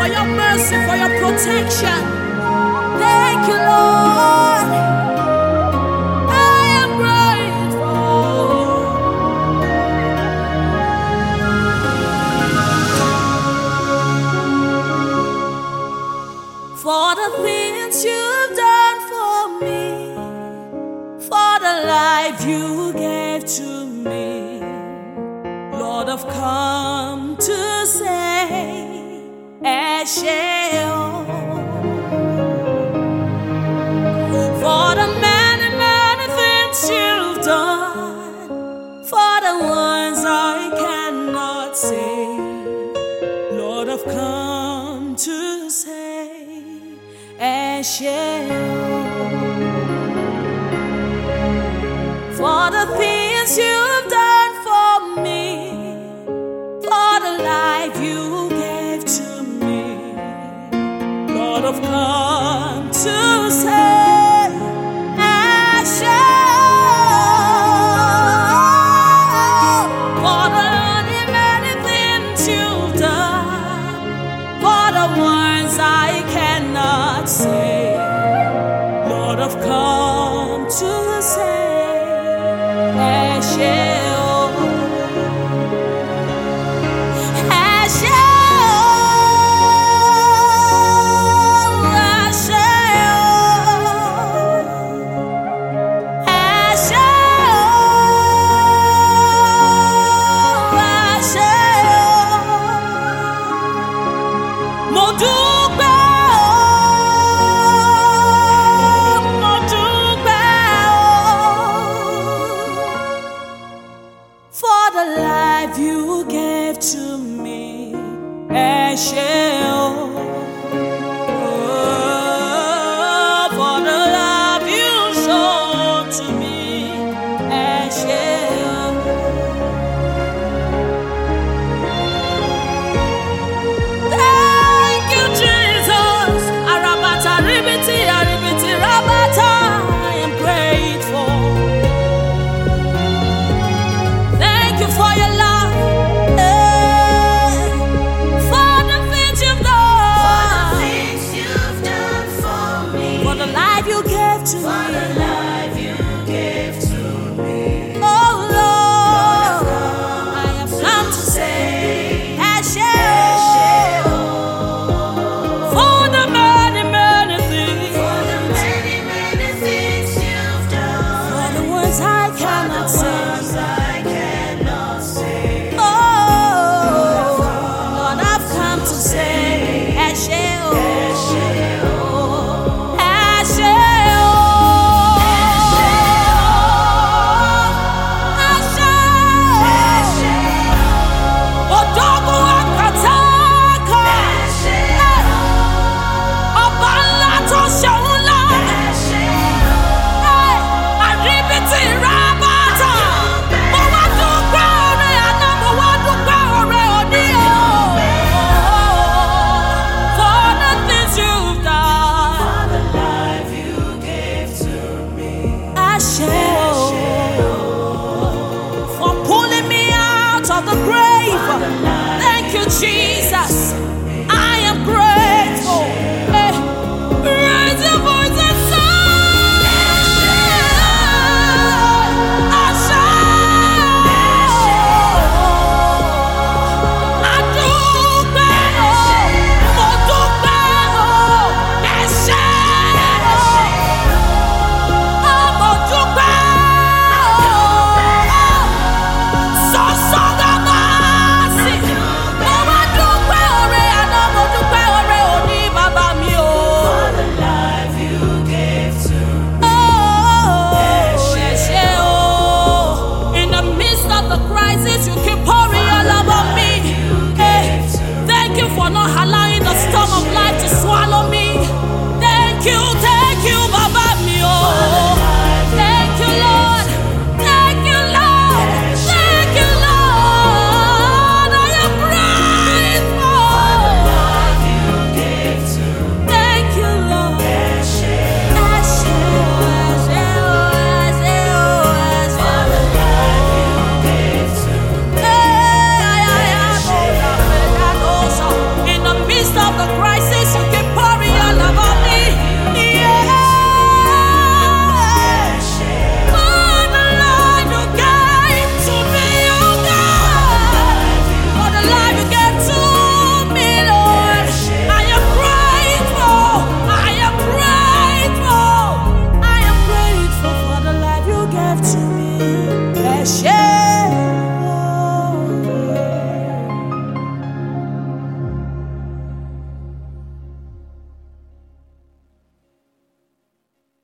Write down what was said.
for your mercy, for your protection. Thank you, Lord. I am grateful for the things you've done for me, for the life you gave to me. Lord, I've come to say, Esheo, for the many, many things you've done, for the ones I cannot say. Lord, I've come to say, Esheo, for the things you've done for me, for the life you gave to me. Lord, I've come to say, Esheo, for the many, many things you've done, for the ones I cannot say. Lord, I've come to say, Esheo. For the life you gave to me, Esheo.